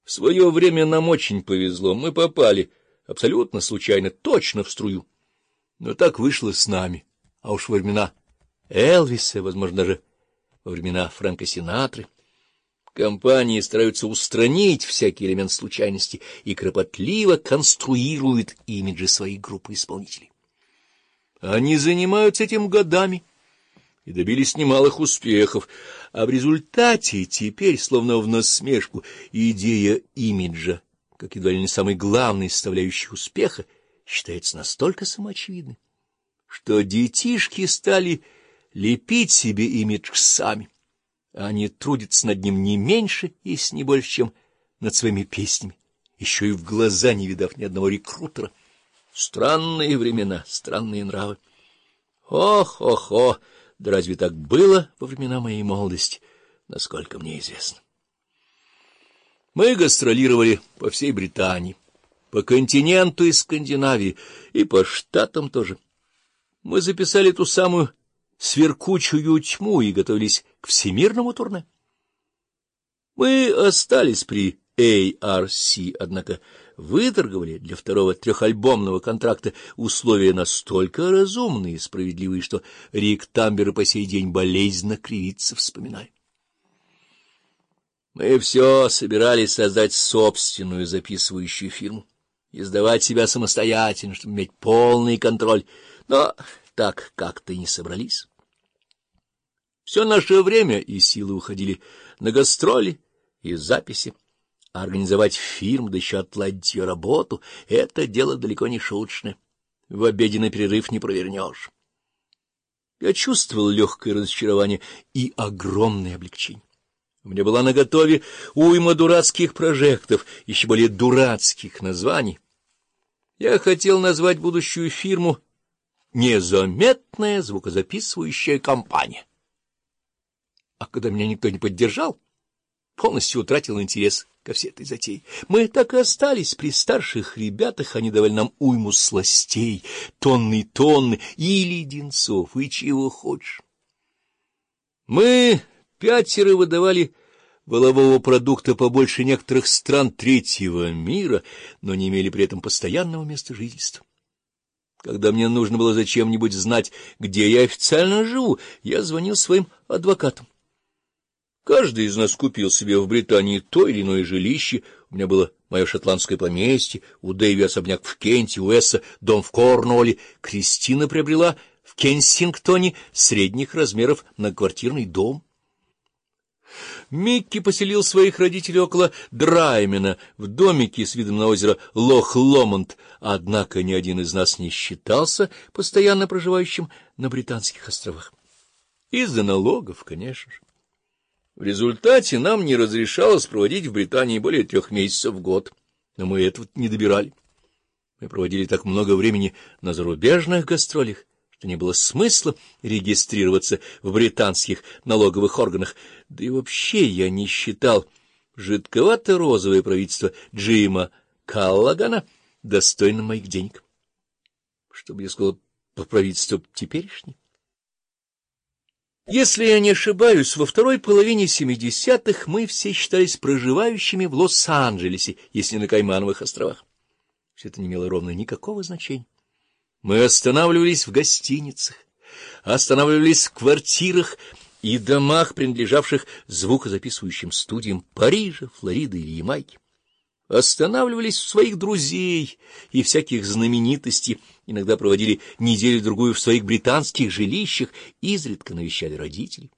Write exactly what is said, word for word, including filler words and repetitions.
В свое время нам очень повезло, мы попали абсолютно случайно, точно в струю. Но так вышло с нами, а уж во времена Элвиса, возможно, даже во времена Фрэнка Синатры, компании стараются устранить всякий элемент случайности и кропотливо конструируют имиджи своих группы исполнителей. Они занимаются этим годами и добились немалых успехов, а в результате теперь, словно в насмешку, идея имиджа, как едва ли не самой главной составляющей успеха, считается настолько самоочевидной, что детишки стали лепить себе имидж сами. Они трудятся над ним не меньше, если не больше, чем над своими песнями, еще и в глаза не видав ни одного рекрутера. Странные времена, странные нравы. Ох-ох-ох! Да разве так было во времена моей молодости, насколько мне известно? Мы гастролировали по всей Британии, по континенту и Скандинавии, и по штатам тоже. Мы записали ту самую сверкучую тьму и готовились к всемирному турне. Мы остались при эй ар си, однако выторговали для второго трехальбомного контракта условия настолько разумные и справедливые, что Рик Тамбер и по сей день болезненно кривится, вспоминая. Мы все собирались создать собственную записывающую фирму, издавать себя самостоятельно, чтобы иметь полный контроль, но так как-то и не собрались. Все наше время и силы уходили на гастроли и записи, а организовать фирму, да еще отладить ее работу — это дело далеко не шуточное. В обеденный перерыв не провернешь. Я чувствовал легкое разочарование и огромное облегчение. У меня была наготове уйма дурацких прожектов, еще более дурацких названий. Я хотел назвать будущую фирму «Незаметная звукозаписывающая компания». А когда меня никто не поддержал, полностью утратил интерес ко всей этой затее. Мы так и остались при старших ребятах, они давали нам уйму сластей, тонны и тонны, и леденцов, и чего хочешь. Мы пятеро выдавали волового продукта побольше некоторых стран третьего мира, но не имели при этом постоянного места жительства. Когда мне нужно было зачем-нибудь знать, где я официально живу, я звонил своим адвокатам. Каждый из нас купил себе в Британии то или иное жилище. У меня было мое шотландское поместье, у Дэйви особняк в Кенте, у Эсса дом в Корнуолле. Кристина приобрела в Кенсингтоне средних размеров многоквартирный дом. Микки поселил своих родителей около Драймена, в домике с видом на озеро Лох-Ломонд, однако ни один из нас не считался постоянно проживающим на Британских островах. Из-за налогов, конечно же. В результате нам не разрешалось проводить в Британии более трех месяцев в год, но мы этого не добирали. Мы проводили так много времени на зарубежных гастролях, что не было смысла регистрироваться в британских налоговых органах, да и вообще я не считал жидковато-розовое правительство Джима Каллагана достойным моих денег. Что бы я сказал по правительству теперешнее? Если я не ошибаюсь, во второй половине семидесятых мы все считались проживающими в Лос-Анджелесе, если не на Каймановых островах. Все это не имело ровно никакого значения. Мы останавливались в гостиницах, останавливались в квартирах и домах, принадлежавших звукозаписывающим студиям Парижа, Флориды или Ямайки. Останавливались у своих друзей и всяких знаменитостей, иногда проводили неделю-другую в своих британских жилищах, изредка навещали родителей.